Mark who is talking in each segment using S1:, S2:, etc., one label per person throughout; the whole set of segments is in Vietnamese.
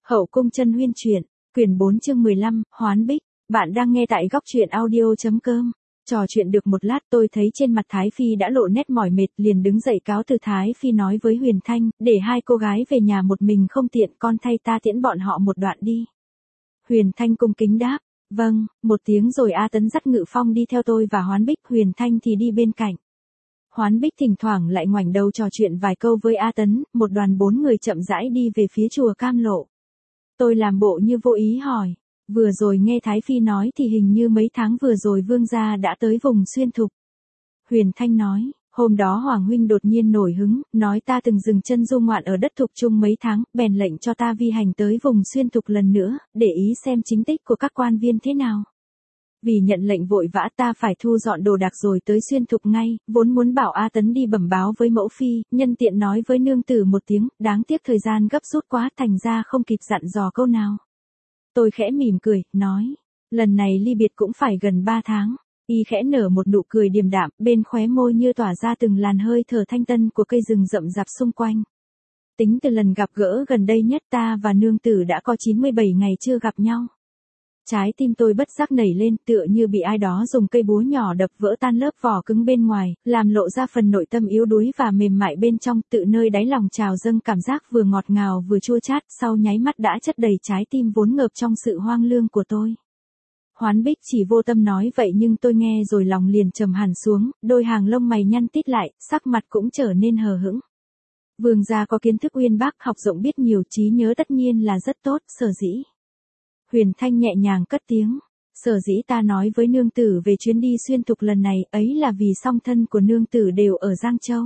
S1: Hậu cung chân huyên truyện, quyển 4 chương 15, Hoán Bích. Bạn đang nghe tại góc truyện audio.com. Trò chuyện được một lát tôi thấy trên mặt Thái Phi đã lộ nét mỏi mệt, liền đứng dậy cáo từ. Thái Phi nói với Huyền Thanh, để hai cô gái về nhà một mình không tiện, con thay ta tiễn bọn họ một đoạn đi. Huyền Thanh cung kính đáp, vâng, một tiếng rồi A Tấn dắt Ngự Phong đi theo tôi và Hoán Bích, Huyền Thanh thì đi bên cạnh. Hoán Bích thỉnh thoảng lại ngoảnh đầu trò chuyện vài câu với A Tấn, một đoàn 4 người chậm rãi đi về phía chùa Cam Lộ. Tôi làm bộ như vô ý hỏi, vừa rồi nghe Thái Phi nói thì hình như mấy tháng vừa rồi vương gia đã tới vùng Xuyên Thục. Huyền Thanh nói, hôm đó Hoàng huynh đột nhiên nổi hứng, nói ta từng dừng chân du ngoạn ở đất Thục Trung mấy tháng, bèn lệnh cho ta vi hành tới vùng Xuyên Thục lần nữa, để ý xem chính tích của các quan viên thế nào. Vì nhận lệnh vội vã ta phải thu dọn đồ đạc rồi tới Xuyên Thục ngay, vốn muốn bảo A Tấn đi bẩm báo với mẫu phi, nhân tiện nói với nương tử một tiếng, đáng tiếc thời gian gấp rút quá thành ra không kịp dặn dò câu nào. Tôi khẽ mỉm cười, nói, lần này ly biệt cũng phải gần 3 tháng. Y khẽ nở một nụ cười điềm đạm, bên khóe môi như tỏa ra từng làn hơi thở thanh tân của cây rừng rậm rạp xung quanh. Tính từ lần gặp gỡ gần đây nhất ta và nương tử đã có 97 ngày chưa gặp nhau. Trái tim tôi bất giác nảy lên, tựa như bị ai đó dùng cây búa nhỏ đập vỡ tan lớp vỏ cứng bên ngoài, làm lộ ra phần nội tâm yếu đuối và mềm mại bên trong, tự nơi đáy lòng trào dâng cảm giác vừa ngọt ngào vừa chua chát, sau nháy mắt đã chất đầy trái tim vốn ngập trong sự hoang lương của tôi. Hoán Bích chỉ vô tâm nói vậy nhưng tôi nghe rồi lòng liền trầm hẳn xuống, đôi hàng lông mày nhăn tít lại, sắc mặt cũng trở nên hờ hững. Vương gia có kiến thức uyên bác, học rộng biết nhiều, trí nhớ tất nhiên là rất tốt, sở dĩ. Huyền Thanh nhẹ nhàng cất tiếng, sở dĩ ta nói với nương tử về chuyến đi Xuyên Thục lần này ấy là vì song thân của nương tử đều ở Giang Châu.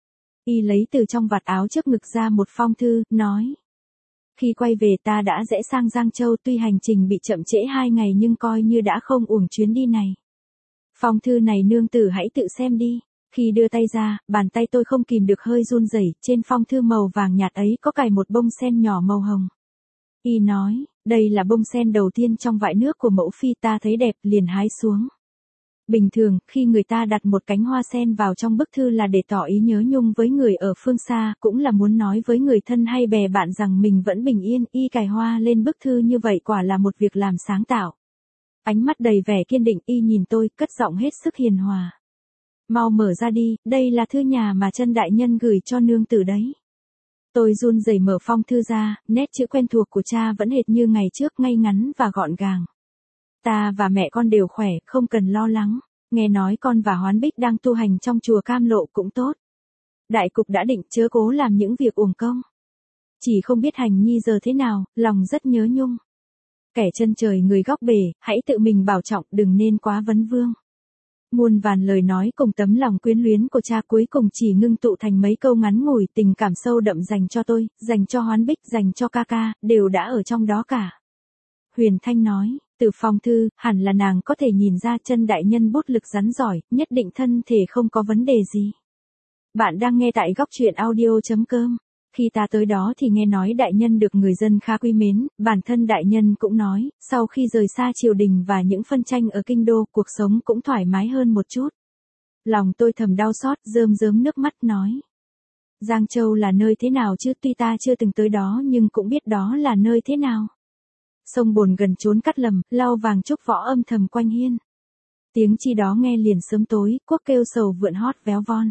S1: Y lấy từ trong vạt áo trước ngực ra một phong thư, nói. Khi quay về ta đã rẽ sang Giang Châu, tuy hành trình bị chậm trễ 2 ngày nhưng coi như đã không uổng chuyến đi này. Phong thư này nương tử hãy tự xem đi. Khi đưa tay ra, bàn tay tôi không kìm được hơi run rẩy, trên phong thư màu vàng nhạt ấy có cài một bông sen nhỏ màu hồng. Y nói, đây là bông sen đầu tiên trong vại nước của mẫu phi, ta thấy đẹp liền hái xuống. Bình thường, khi người ta đặt một cánh hoa sen vào trong bức thư là để tỏ ý nhớ nhung với người ở phương xa, cũng là muốn nói với người thân hay bè bạn rằng mình vẫn bình yên. Y cài hoa lên bức thư như vậy quả là một việc làm sáng tạo. Ánh mắt đầy vẻ kiên định, Y nhìn tôi, cất giọng hết sức hiền hòa. Mau mở ra đi, đây là thư nhà mà Chân đại nhân gửi cho nương tử đấy. Tôi run rẩy mở phong thư ra, nét chữ quen thuộc của cha vẫn hệt như ngày trước, ngay ngắn và gọn gàng. Ta và mẹ con đều khỏe, không cần lo lắng. Nghe nói con và Hoán Bích đang tu hành trong chùa Cam Lộ cũng tốt. Đại cục đã định, chớ cố làm những việc uổng công. Chỉ không biết Hành Nhi giờ thế nào, lòng rất nhớ nhung. Kẻ chân trời người góc bể, hãy tự mình bảo trọng, đừng nên quá vấn vương. Muôn vàn lời nói cùng tấm lòng quyến luyến của cha cuối cùng chỉ ngưng tụ thành mấy câu ngắn ngủi, tình cảm sâu đậm dành cho tôi, dành cho Hoán Bích, dành cho ca ca, đều đã ở trong đó cả. Huyền Thanh nói, từ phong thư, hẳn là nàng có thể nhìn ra Chân đại nhân bút lực rắn giỏi, nhất định thân thể không có vấn đề gì. Bạn đang nghe tại góc truyện audio.com. Khi ta tới đó thì nghe nói đại nhân được người dân khá quý mến, bản thân đại nhân cũng nói, sau khi rời xa triều đình và những phân tranh ở kinh đô, cuộc sống cũng thoải mái hơn một chút. Lòng tôi thầm đau xót, rơm rớm nước mắt nói. Giang Châu là nơi thế nào chứ, tuy ta chưa từng tới đó nhưng cũng biết đó là nơi thế nào. Sông bồn gần trốn cắt lầm, lau vàng trúc võ âm thầm quanh hiên. Tiếng chi đó nghe liền sớm tối, quốc kêu sầu vượn hót véo von.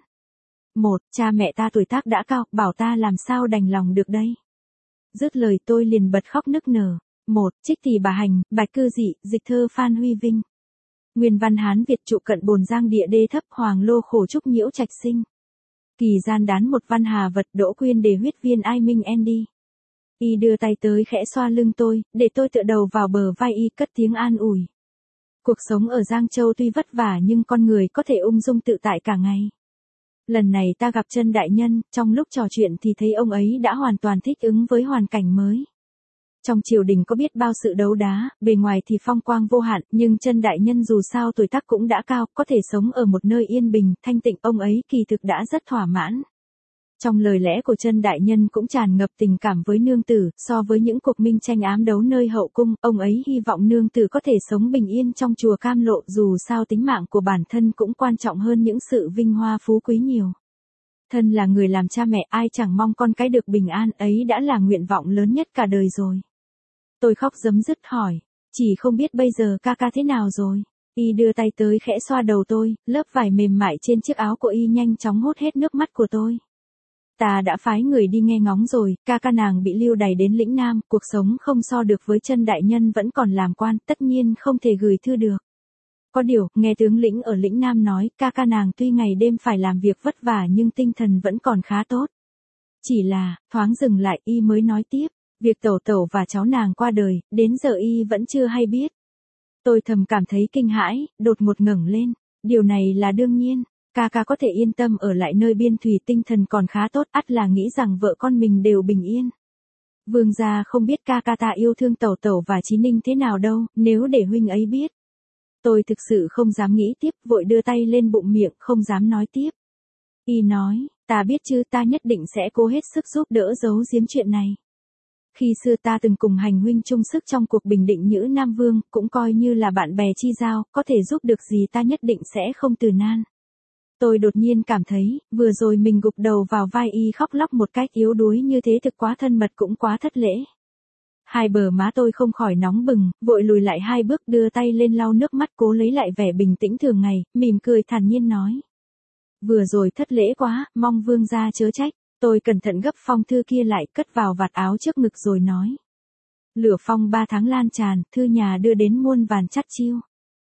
S1: Cha mẹ ta tuổi tác đã cao, bảo ta làm sao đành lòng được đây. Dứt lời tôi liền bật khóc nức nở. Trích thì bà Hành, Bạch Cư Dị, dịch thơ Phan Huy Vinh. Nguyên văn Hán Việt trụ cận bồn giang địa đê thấp, hoàng lô khổ trúc nhiễu trạch sinh. Kỳ gian đán một văn hà vật, đỗ quyên đề huyết viên ai minh en đi. Y đưa tay tới khẽ xoa lưng tôi, để tôi tựa đầu vào bờ vai Y, cất tiếng an ủi. Cuộc sống ở Giang Châu tuy vất vả nhưng con người có thể ung dung tự tại cả ngày. Lần này ta gặp Chân đại nhân, trong lúc trò chuyện thì thấy ông ấy đã hoàn toàn thích ứng với hoàn cảnh mới. Trong triều đình có biết bao sự đấu đá, bề ngoài thì phong quang vô hạn, nhưng Chân đại nhân dù sao tuổi tác cũng đã cao, có thể sống ở một nơi yên bình, thanh tịnh, ông ấy kỳ thực đã rất thỏa mãn. Trong lời lẽ của Chân đại nhân cũng tràn ngập tình cảm với nương tử, so với những cuộc minh tranh ám đấu nơi hậu cung, ông ấy hy vọng nương tử có thể sống bình yên trong chùa Cam Lộ, dù sao tính mạng của bản thân cũng quan trọng hơn những sự vinh hoa phú quý nhiều. Thân là người làm cha mẹ, ai chẳng mong con cái được bình an, ấy đã là nguyện vọng lớn nhất cả đời rồi. Tôi khóc rấm rứt hỏi, chỉ không biết bây giờ ca ca thế nào rồi. Y đưa tay tới khẽ xoa đầu tôi, lớp vải mềm mại trên chiếc áo của Y nhanh chóng hút hết nước mắt của tôi. Ta đã phái người đi nghe ngóng rồi, ca ca nàng bị lưu đày đến lĩnh Nam, cuộc sống không so được với chân đại nhân vẫn còn làm quan, tất nhiên không thể gửi thư được. Có điều, nghe tướng lĩnh ở lĩnh Nam nói, ca ca nàng tuy ngày đêm phải làm việc vất vả nhưng tinh thần vẫn còn khá tốt. Chỉ là, thoáng dừng lại Y mới nói tiếp, việc tẩu tẩu và cháu nàng qua đời, đến giờ Y vẫn chưa hay biết. Tôi thầm cảm thấy kinh hãi, đột ngột ngẩng lên, điều này là đương nhiên. Ca ca có thể yên tâm ở lại nơi biên thủy, tinh thần còn khá tốt, ắt là nghĩ rằng vợ con mình đều bình yên. Vương gia không biết ca ca ta yêu thương tẩu tẩu và Chí Ninh thế nào đâu, nếu để huynh ấy biết. Tôi thực sự không dám nghĩ tiếp, vội đưa tay lên bụng miệng, không dám nói tiếp. Y nói, ta biết chứ, ta nhất định sẽ cố hết sức giúp đỡ giấu giếm chuyện này. Khi xưa ta từng cùng hành huynh chung sức trong cuộc bình định Nhữ Nam Vương, cũng coi như là bạn bè chi giao, có thể giúp được gì ta nhất định sẽ không từ nan. Tôi đột nhiên cảm thấy, vừa rồi mình gục đầu vào vai Y khóc lóc một cách yếu đuối như thế thực quá thân mật cũng quá thất lễ. Hai bờ má tôi không khỏi nóng bừng, vội lùi lại 2 bước đưa tay lên lau nước mắt cố lấy lại vẻ bình tĩnh thường ngày, mỉm cười thản nhiên nói. Vừa rồi thất lễ quá, mong vương gia chớ trách. Tôi cẩn thận gấp phong thư kia lại, cất vào vạt áo trước ngực rồi nói. Lửa phong 3 tháng lan tràn, thư nhà đưa đến muôn vàn chắt chiu.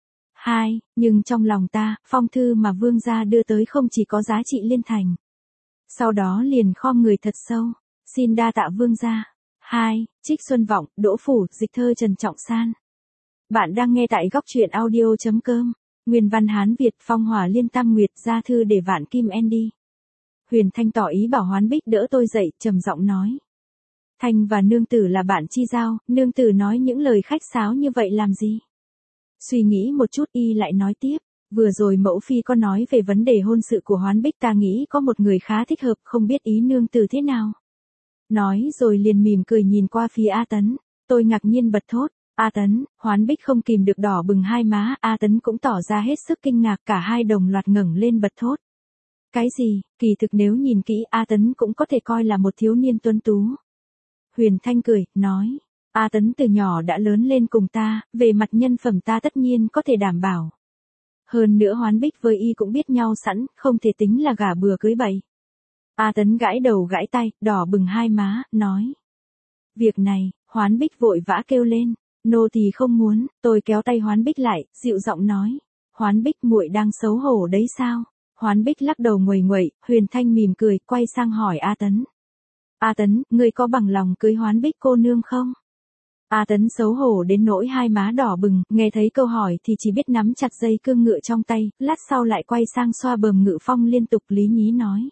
S1: 2. Nhưng trong lòng ta, phong thư mà vương gia đưa tới không chỉ có giá trị liên thành. Sau đó liền khom người thật sâu. Xin đa tạ vương gia. 2. Trích Xuân Vọng, Đỗ Phủ, dịch thơ Trần Trọng San. Bạn đang nghe tại góc truyện audio.com. Nguyên văn Hán Việt, phong hỏa liên tam nguyệt, gia thư để vạn kim Andy. Huyền Thanh tỏ ý bảo Hoán Bích đỡ tôi dậy, trầm giọng nói. Thanh và nương tử là bạn chi giao, nương tử nói những lời khách sáo như vậy làm gì? Suy nghĩ một chút Y lại nói tiếp, vừa rồi mẫu phi có nói về vấn đề hôn sự của Hoán Bích, ta nghĩ có một người khá thích hợp, không biết ý nương tử thế nào. Nói rồi liền mỉm cười nhìn qua phía A Tấn, tôi ngạc nhiên bật thốt, A Tấn, Hoán Bích không kìm được đỏ bừng hai má, A Tấn cũng tỏ ra hết sức kinh ngạc, cả hai đồng loạt ngẩng lên bật thốt. Cái gì, kỳ thực nếu nhìn kỹ A Tấn cũng có thể coi là một thiếu niên tuấn tú. Huyền Thanh cười, nói, A Tấn từ nhỏ đã lớn lên cùng ta, về mặt nhân phẩm ta tất nhiên có thể đảm bảo. Hơn nữa Hoán Bích với Y cũng biết nhau sẵn, không thể tính là gả bừa cưới bậy. A Tấn gãi đầu gãi tay, đỏ bừng hai má, nói. Việc này, Hoán Bích vội vã kêu lên, nô tỳ không muốn, tôi kéo tay Hoán Bích lại, dịu giọng nói. Hoán Bích muội đang xấu hổ đấy sao? Hoán Bích lắc đầu nguầy nguậy, Huyền Thanh mỉm cười, quay sang hỏi A Tấn. A Tấn, ngươi có bằng lòng cưới Hoán Bích cô nương không? A Tấn xấu hổ đến nỗi hai má đỏ bừng, nghe thấy câu hỏi thì chỉ biết nắm chặt dây cương ngựa trong tay, lát sau lại quay sang xoa bờm Ngự Phong liên tục lý nhí nói.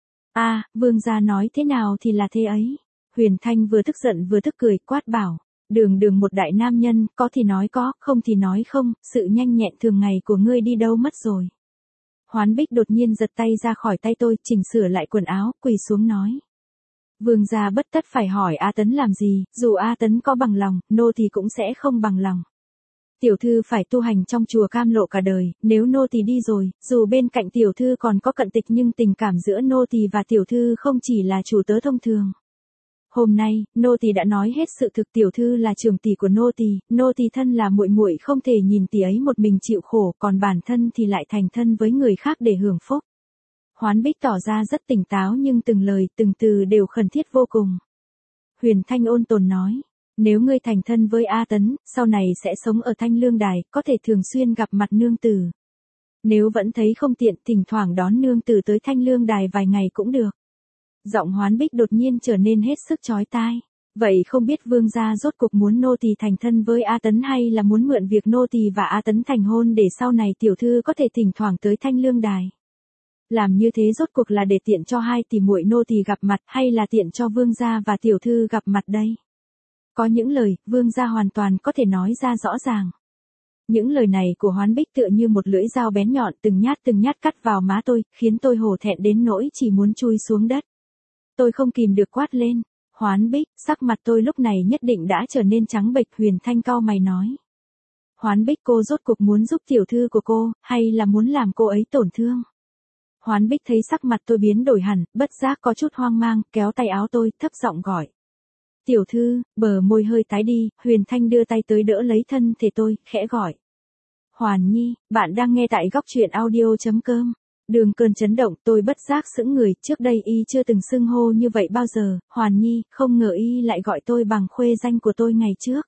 S1: Vương gia nói thế nào thì là thế ấy. Huyền Thanh vừa tức giận vừa tức cười, quát bảo. Đường đường một đại nam nhân, có thì nói có, không thì nói không, sự nhanh nhẹn thường ngày của ngươi đi đâu mất rồi. Hoán Bích đột nhiên giật tay ra khỏi tay tôi, chỉnh sửa lại quần áo, quỳ xuống nói. Vương gia bất tất phải hỏi A Tấn làm gì, dù A Tấn có bằng lòng, nô thì cũng sẽ không bằng lòng. Tiểu thư phải tu hành trong chùa Cam Lộ cả đời, nếu nô tỳ đi rồi, dù bên cạnh tiểu thư còn có cận tịch nhưng tình cảm giữa nô tỳ và tiểu thư không chỉ là chủ tớ thông thường. Hôm nay, nô tỳ đã nói hết sự thực, tiểu thư là trưởng tỷ của nô tỳ thân là muội muội không thể nhìn tỷ ấy một mình chịu khổ, còn bản thân thì lại thành thân với người khác để hưởng phúc. Hoán Bích tỏ ra rất tỉnh táo nhưng từng lời từng từ đều khẩn thiết vô cùng. Huyền Thanh ôn tồn nói. Nếu ngươi thành thân với A Tấn, sau này sẽ sống ở Thanh Lương Đài, có thể thường xuyên gặp mặt nương tử. Nếu vẫn thấy không tiện, thỉnh thoảng đón nương tử tới Thanh Lương Đài vài ngày cũng được. Giọng Hoán Bích đột nhiên trở nên hết sức chói tai. Vậy không biết vương gia rốt cuộc muốn nô tỳ thành thân với A Tấn hay là muốn mượn việc nô tỳ và A Tấn thành hôn để sau này tiểu thư có thể thỉnh thoảng tới Thanh Lương Đài. Làm như thế rốt cuộc là để tiện cho hai tỷ muội nô tỳ gặp mặt hay là tiện cho vương gia và tiểu thư gặp mặt đây? Có những lời, vương gia hoàn toàn có thể nói ra rõ ràng. Những lời này của Hoán Bích tựa như một lưỡi dao bén nhọn từng nhát cắt vào má tôi, khiến tôi hổ thẹn đến nỗi chỉ muốn chui xuống đất. Tôi không kìm được quát lên. Hoán Bích, sắc mặt tôi lúc này nhất định đã trở nên trắng bệch. Huyền Thanh cau mày nói. Hoán Bích, cô rốt cuộc muốn giúp tiểu thư của cô, hay là muốn làm cô ấy tổn thương? Hoán Bích thấy sắc mặt tôi biến đổi hẳn, bất giác có chút hoang mang, kéo tay áo tôi, thấp giọng gọi. Tiểu thư, bờ môi hơi tái đi, Huyền Thanh đưa tay tới đỡ lấy thân thể tôi, khẽ gọi. Hoàn Nhi, bạn đang nghe tại góc truyện audio.com. Đường cơn chấn động, tôi bất giác sững người, trước đây y chưa từng xưng hô như vậy bao giờ, Hoàn Nhi, không ngờ y lại gọi tôi bằng khuê danh của tôi ngày trước.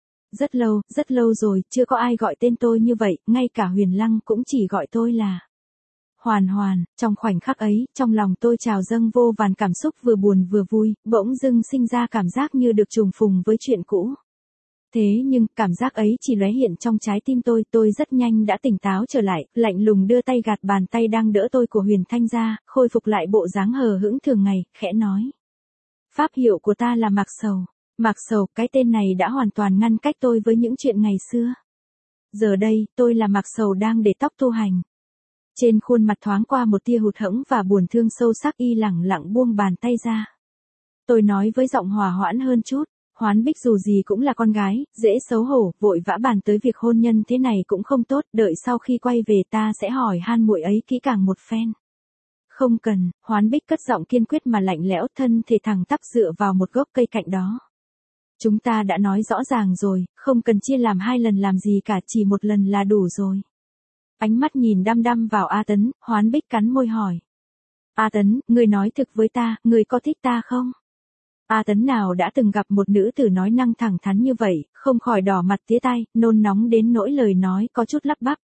S1: Rất lâu rồi, chưa có ai gọi tên tôi như vậy, ngay cả Huyền Lăng cũng chỉ gọi tôi là Hoàn Hoàn. Trong khoảnh khắc ấy, trong lòng tôi trào dâng vô vàn cảm xúc vừa buồn vừa vui, bỗng dưng sinh ra cảm giác như được trùng phùng với chuyện cũ. Thế nhưng, cảm giác ấy chỉ lóe hiện trong trái tim tôi rất nhanh đã tỉnh táo trở lại, lạnh lùng đưa tay gạt bàn tay đang đỡ tôi của Huyền Thanh ra, khôi phục lại bộ dáng hờ hững thường ngày, khẽ nói. Pháp hiệu của ta là Mạc Sầu. Mạc Sầu, cái tên này đã hoàn toàn ngăn cách tôi với những chuyện ngày xưa. Giờ đây, tôi là Mạc Sầu đang để tóc tu hành. Trên khuôn mặt thoáng qua một tia hụt hẫng và buồn thương sâu sắc, y lẳng lặng buông bàn tay ra. Tôi nói với giọng hòa hoãn hơn chút. Hoán Bích dù gì cũng là con gái, dễ xấu hổ, vội vã bàn tới việc hôn nhân thế này cũng không tốt, đợi sau khi quay về ta sẽ hỏi han muội ấy kỹ càng một phen. Không cần, Hoán Bích cất giọng kiên quyết mà lạnh lẽo, thân thể thẳng tắp dựa vào một gốc cây cạnh đó. Chúng ta đã nói rõ ràng rồi, không cần chia làm 2 lần làm gì cả, chỉ một lần là đủ rồi. Ánh mắt nhìn đăm đăm vào A Tấn, Hoán Bích cắn môi hỏi. A Tấn, ngươi nói thực với ta, ngươi có thích ta không? A Tấn nào đã từng gặp một nữ tử nói năng thẳng thắn như vậy, không khỏi đỏ mặt tía tai, nôn nóng đến nỗi lời nói có chút lắp bắp.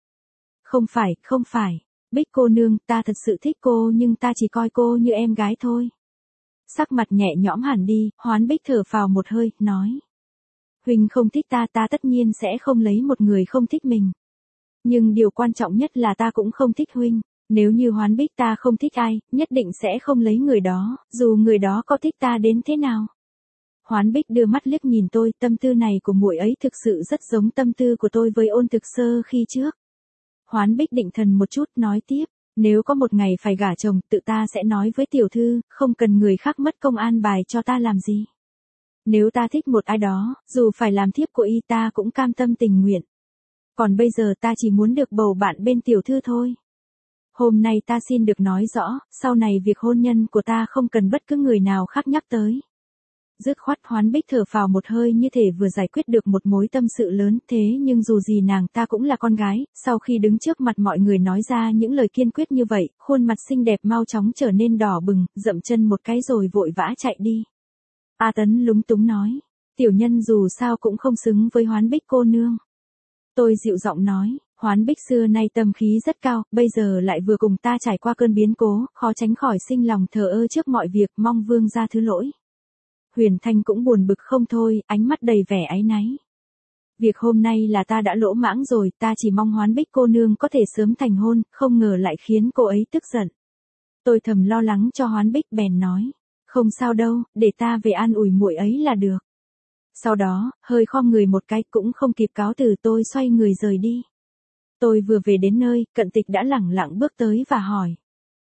S1: Không phải, Bích cô nương, ta thật sự thích cô nhưng ta chỉ coi cô như em gái thôi. Sắc mặt nhẹ nhõm hẳn đi, Hoán Bích thở phào một hơi, nói. Huynh không thích ta tất nhiên sẽ không lấy một người không thích mình. Nhưng điều quan trọng nhất là ta cũng không thích huynh. Nếu như Hoán Bích ta không thích ai, nhất định sẽ không lấy người đó, dù người đó có thích ta đến thế nào. Hoán Bích đưa mắt liếc nhìn tôi, tâm tư này của muội ấy thực sự rất giống tâm tư của tôi với Ôn Thực Sơ khi trước. Hoán Bích định thần một chút, nói tiếp, nếu có một ngày phải gả chồng, tự ta sẽ nói với tiểu thư, không cần người khác mất công an bài cho ta làm gì. Nếu ta thích một ai đó, dù phải làm thiếp của y ta cũng cam tâm tình nguyện. Còn bây giờ ta chỉ muốn được bầu bạn bên tiểu thư thôi. Hôm nay ta xin được nói rõ, sau này việc hôn nhân của ta không cần bất cứ người nào khác nhắc tới. Dứt khoát, Hoán Bích thở phào một hơi như thể vừa giải quyết được một mối tâm sự lớn, thế nhưng dù gì nàng ta cũng là con gái, sau khi đứng trước mặt mọi người nói ra những lời kiên quyết như vậy, khuôn mặt xinh đẹp mau chóng trở nên đỏ bừng, dậm chân một cái rồi vội vã chạy đi. A Tấn lúng túng nói, tiểu nhân dù sao cũng không xứng với Hoán Bích cô nương. Tôi dịu giọng nói. Hoán Bích xưa nay tâm khí rất cao, bây giờ lại vừa cùng ta trải qua cơn biến cố, khó tránh khỏi sinh lòng thờ ơ trước mọi việc, mong vương gia thứ lỗi. Huyền Thanh cũng buồn bực không thôi, ánh mắt đầy vẻ áy náy. Việc hôm nay là ta đã lỗ mãng rồi, ta chỉ mong Hoán Bích cô nương có thể sớm thành hôn, không ngờ lại khiến cô ấy tức giận. Tôi thầm lo lắng cho Hoán Bích bèn nói, không sao đâu, để ta về an ủi muội ấy là được. Sau đó, hơi khom người một cái cũng không kịp cáo từ, tôi xoay người rời đi. Tôi vừa về đến nơi, Cận Tịch đã lẳng lặng bước tới và hỏi.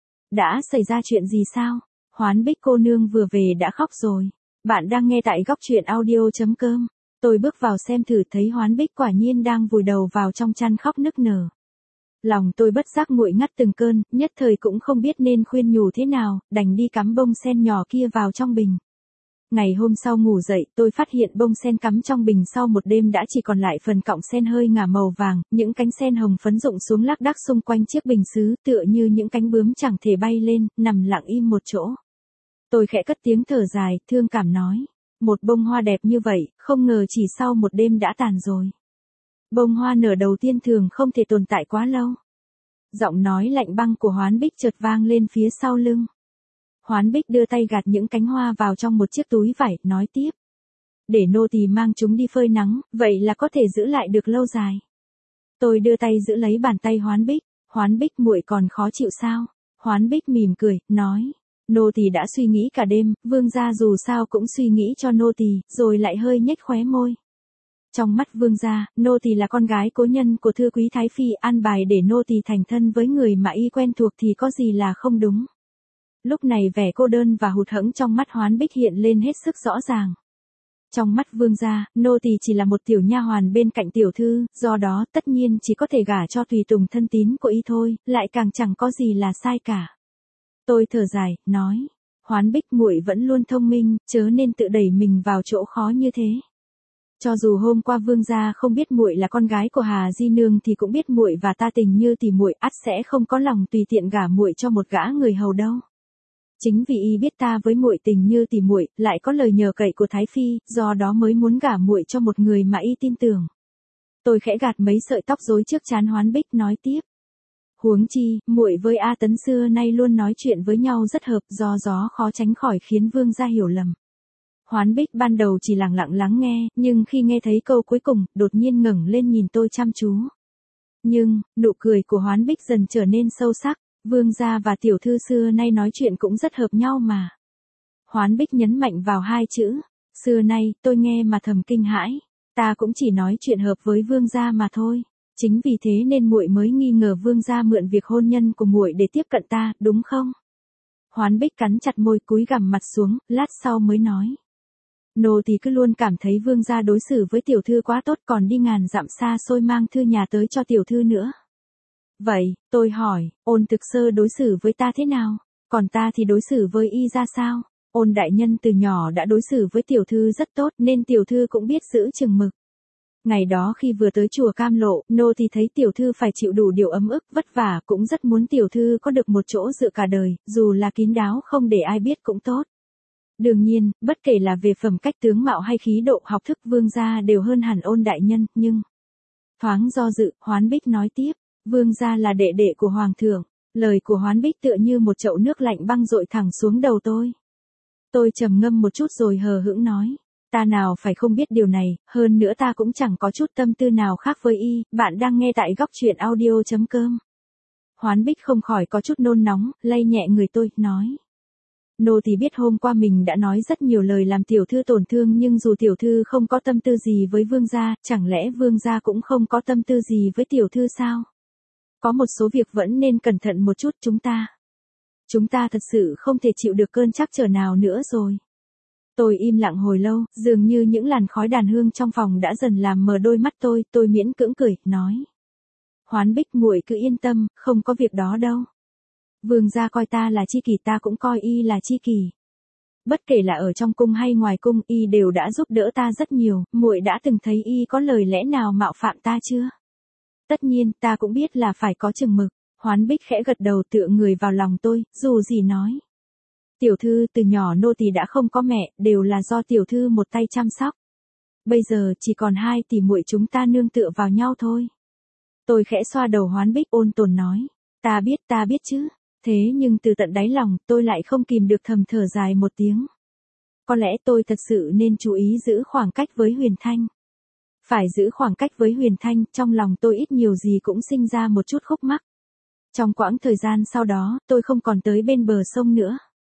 S1: Đã xảy ra chuyện gì sao? Hoán Bích cô nương vừa về đã khóc rồi. Bạn đang nghe tại góc truyện audio.com. Tôi bước vào xem thử thấy Hoán Bích quả nhiên đang vùi đầu vào trong chăn khóc nức nở. Lòng tôi bất giác nguội ngắt từng cơn, nhất thời cũng không biết nên khuyên nhủ thế nào, đành đi cắm bông sen nhỏ kia vào trong bình. Ngày hôm sau ngủ dậy, tôi phát hiện bông sen cắm trong bình sau một đêm đã chỉ còn lại phần cọng sen hơi ngả màu vàng, những cánh sen hồng phấn rụng xuống lác đác xung quanh chiếc bình sứ, tựa như những cánh bướm chẳng thể bay lên, nằm lặng im một chỗ. Tôi khẽ cất tiếng thở dài, thương cảm nói, một bông hoa đẹp như vậy, không ngờ chỉ sau một đêm đã tàn rồi. Bông hoa nở đầu tiên thường không thể tồn tại quá lâu. Giọng nói lạnh băng của Hoán Bích chợt vang lên phía sau lưng. Hoán Bích đưa tay gạt những cánh hoa vào trong một chiếc túi vải, nói tiếp. Để nô tỳ mang chúng đi phơi nắng, vậy là có thể giữ lại được lâu dài. Tôi đưa tay giữ lấy bàn tay Hoán Bích muội còn khó chịu sao? Hoán Bích mỉm cười, nói. Nô tỳ đã suy nghĩ cả đêm, vương gia dù sao cũng suy nghĩ cho nô tỳ, rồi lại hơi nhếch khóe môi. Trong mắt vương gia, nô tỳ là con gái cố nhân của thư quý thái phi, an bài để nô tỳ thành thân với người mà y quen thuộc thì có gì là không đúng. Lúc này vẻ cô đơn và hụt hẫng trong mắt Hoán Bích hiện lên hết sức rõ ràng. Trong mắt vương gia, nô tỳ chỉ là một tiểu nha hoàn bên cạnh tiểu thư, do đó tất nhiên chỉ có thể gả cho tùy tùng thân tín của y thôi, lại càng chẳng có gì là sai cả. Tôi thở dài, nói, Hoán Bích, muội vẫn luôn thông minh, chớ nên tự đẩy mình vào chỗ khó như thế. Cho dù hôm qua vương gia không biết muội là con gái của Hà Di Nương thì cũng biết muội và ta tình như tỉ muội, ắt sẽ không có lòng tùy tiện gả muội cho một gã người hầu đâu. Chính vì y biết ta với muội tình như tỉ muội, lại có lời nhờ cậy của Thái Phi, do đó mới muốn gả muội cho một người mà y tin tưởng. Tôi khẽ gạt mấy sợi tóc rối trước trán Hoán Bích, nói tiếp. Huống chi, muội với A Tấn xưa nay luôn nói chuyện với nhau rất hợp, do gió khó tránh khỏi khiến vương gia hiểu lầm. Hoán Bích ban đầu chỉ lặng lặng lắng nghe, nhưng khi nghe thấy câu cuối cùng, đột nhiên ngẩng lên nhìn tôi chăm chú. Nhưng, nụ cười của Hoán Bích dần trở nên sâu sắc, vương gia và tiểu thư xưa nay nói chuyện cũng rất hợp nhau mà. Hoán Bích nhấn mạnh vào hai chữ, xưa nay, tôi nghe mà thầm kinh hãi, ta cũng chỉ nói chuyện hợp với vương gia mà thôi. Chính vì thế nên muội mới nghi ngờ vương gia mượn việc hôn nhân của muội để tiếp cận ta, đúng không? Hoán Bích cắn chặt môi, cúi gằm mặt xuống, lát sau mới nói. Nô tỳ cứ luôn cảm thấy vương gia đối xử với tiểu thư quá tốt, còn đi ngàn dặm xa xôi mang thư nhà tới cho tiểu thư nữa. Vậy, tôi hỏi, Ôn Thực Sơ đối xử với ta thế nào? Còn ta thì đối xử với y ra sao? Ôn đại nhân từ nhỏ đã đối xử với tiểu thư rất tốt, nên tiểu thư cũng biết giữ chừng mực. Ngày đó khi vừa tới chùa Cam Lộ, nô thì thấy tiểu thư phải chịu đủ điều ấm ức, vất vả, cũng rất muốn tiểu thư có được một chỗ dựa cả đời, dù là kín đáo không để ai biết cũng tốt. Đương nhiên, bất kể là về phẩm cách tướng mạo hay khí độ học thức, vương gia đều hơn hẳn Ôn đại nhân, nhưng... Thoáng do dự, Hoán Bích nói tiếp, vương gia là đệ đệ của hoàng thượng. Lời của Hoán Bích tựa như một chậu nước lạnh băng dội thẳng xuống đầu tôi. Tôi trầm ngâm một chút rồi hờ hững nói. Ta nào phải không biết điều này, hơn nữa ta cũng chẳng có chút tâm tư nào khác với y. Bạn đang nghe tại góc truyện audio.com. Hoán Bích không khỏi có chút nôn nóng, lay nhẹ người tôi, nói. Nô thì biết hôm qua mình đã nói rất nhiều lời làm tiểu thư tổn thương, nhưng dù tiểu thư không có tâm tư gì với vương gia, chẳng lẽ vương gia cũng không có tâm tư gì với tiểu thư sao? Có một số việc vẫn nên cẩn thận một chút. Chúng ta thật sự không thể chịu được cơn trắc trở nào nữa rồi. Tôi im lặng hồi lâu, dường như những làn khói đàn hương trong phòng đã dần làm mờ đôi mắt tôi miễn cưỡng cười, nói. Hoán Bích, muội cứ yên tâm, không có việc đó đâu. Vương gia coi ta là chi kỷ, ta cũng coi y là chi kỷ. Bất kể là ở trong cung hay ngoài cung, y đều đã giúp đỡ ta rất nhiều, muội đã từng thấy y có lời lẽ nào mạo phạm ta chưa? Tất nhiên, ta cũng biết là phải có chừng mực. Hoán Bích khẽ gật đầu, tựa người vào lòng tôi, dù gì nói. Tiểu thư, từ nhỏ nô tỳ đã không có mẹ, đều là do tiểu thư một tay chăm sóc. Bây giờ chỉ còn hai tỷ muội chúng ta nương tựa vào nhau thôi. Tôi khẽ xoa đầu Hoán Bích, ôn tồn nói. Ta biết chứ. Thế nhưng từ tận đáy lòng, tôi lại không kìm được thầm thở dài một tiếng. Có lẽ tôi thật sự nên chú ý giữ khoảng cách với Huyền Thanh. Phải giữ khoảng cách với Huyền Thanh, trong lòng tôi ít nhiều gì cũng sinh ra một chút khúc mắc. Trong quãng thời gian sau đó, tôi không còn tới bên bờ sông nữa.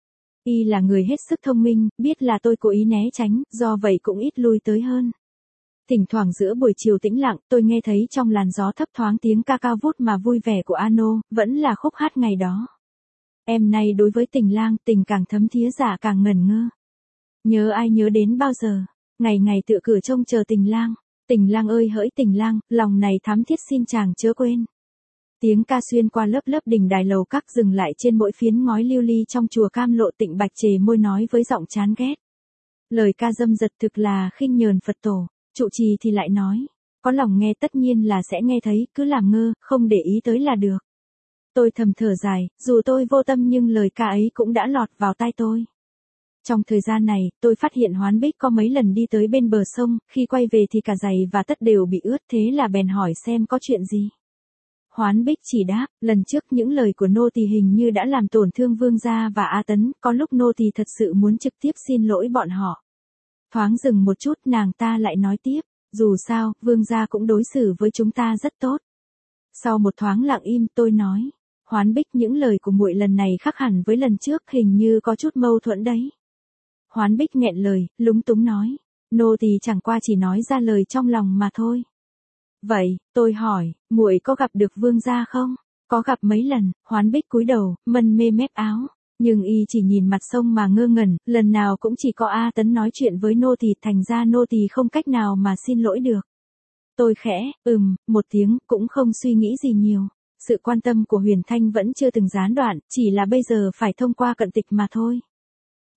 S1: Y là người hết sức thông minh, biết là tôi cố ý né tránh, do vậy cũng ít lui tới hơn. Thỉnh thoảng giữa buổi chiều tĩnh lặng, tôi nghe thấy trong làn gió thấp thoáng tiếng ca cao vút mà vui vẻ của Ano, vẫn là khúc hát ngày đó. Em này đối với Tình Lang, tình càng thấm thía giả càng ngẩn ngơ. Nhớ ai nhớ đến bao giờ, ngày ngày tựa cửa trông chờ Tình Lang. Tình Lang ơi hỡi Tình Lang, lòng này thắm thiết xin chàng chớ quên. Tiếng ca xuyên qua lớp lớp đình đài lầu các, dừng lại trên mỗi phiến ngói lưu ly trong chùa Cam Lộ. Tịnh Bạch chề môi nói với giọng chán ghét. Lời ca dâm dật thực là khinh nhờn Phật tổ. Trụ trì thì lại nói, có lòng nghe tất nhiên là sẽ nghe thấy, cứ làm ngơ, không để ý tới là được. Tôi thầm thở dài, dù tôi vô tâm nhưng lời ca ấy cũng đã lọt vào tai tôi. Trong thời gian này, tôi phát hiện Hoán Bích có mấy lần đi tới bên bờ sông, khi quay về thì cả giày và tất đều bị ướt, thế là bèn hỏi xem có chuyện gì. Hoán Bích chỉ đáp, lần trước những lời của nô tỳ hình như đã làm tổn thương vương gia và A Tấn, có lúc nô tỳ thật sự muốn trực tiếp xin lỗi bọn họ. Thoáng dừng một chút, nàng ta lại nói tiếp, dù sao, vương gia cũng đối xử với chúng ta rất tốt. Sau một thoáng lặng im, tôi nói, Hoán Bích, những lời của muội lần này khác hẳn với lần trước, hình như có chút mâu thuẫn đấy. Hoán Bích nghẹn lời, lúng túng nói, nô tỳ chẳng qua chỉ nói ra lời trong lòng mà thôi. Vậy, tôi hỏi, muội có gặp được vương gia không? Có gặp mấy lần. Hoán Bích cúi đầu, mân mê mép áo. Nhưng y chỉ nhìn mặt sông mà ngơ ngẩn, lần nào cũng chỉ có A Tấn nói chuyện với nô tỳ, thành ra nô tỳ không cách nào mà xin lỗi được. Tôi khẽ, một tiếng, cũng không suy nghĩ gì nhiều. Sự quan tâm của Huyền Thanh vẫn chưa từng gián đoạn, chỉ là bây giờ phải thông qua cận tịch mà thôi.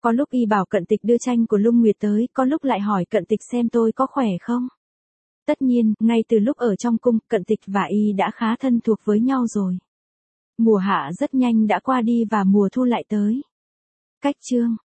S1: Có lúc y bảo Cận Tịch đưa tranh của Lung Nguyệt tới, có lúc lại hỏi Cận Tịch xem tôi có khỏe không. Tất nhiên, ngay từ lúc ở trong cung, Cận Tịch và y đã khá thân thuộc với nhau rồi. Mùa hạ rất nhanh đã qua đi và mùa thu lại tới. Cách chương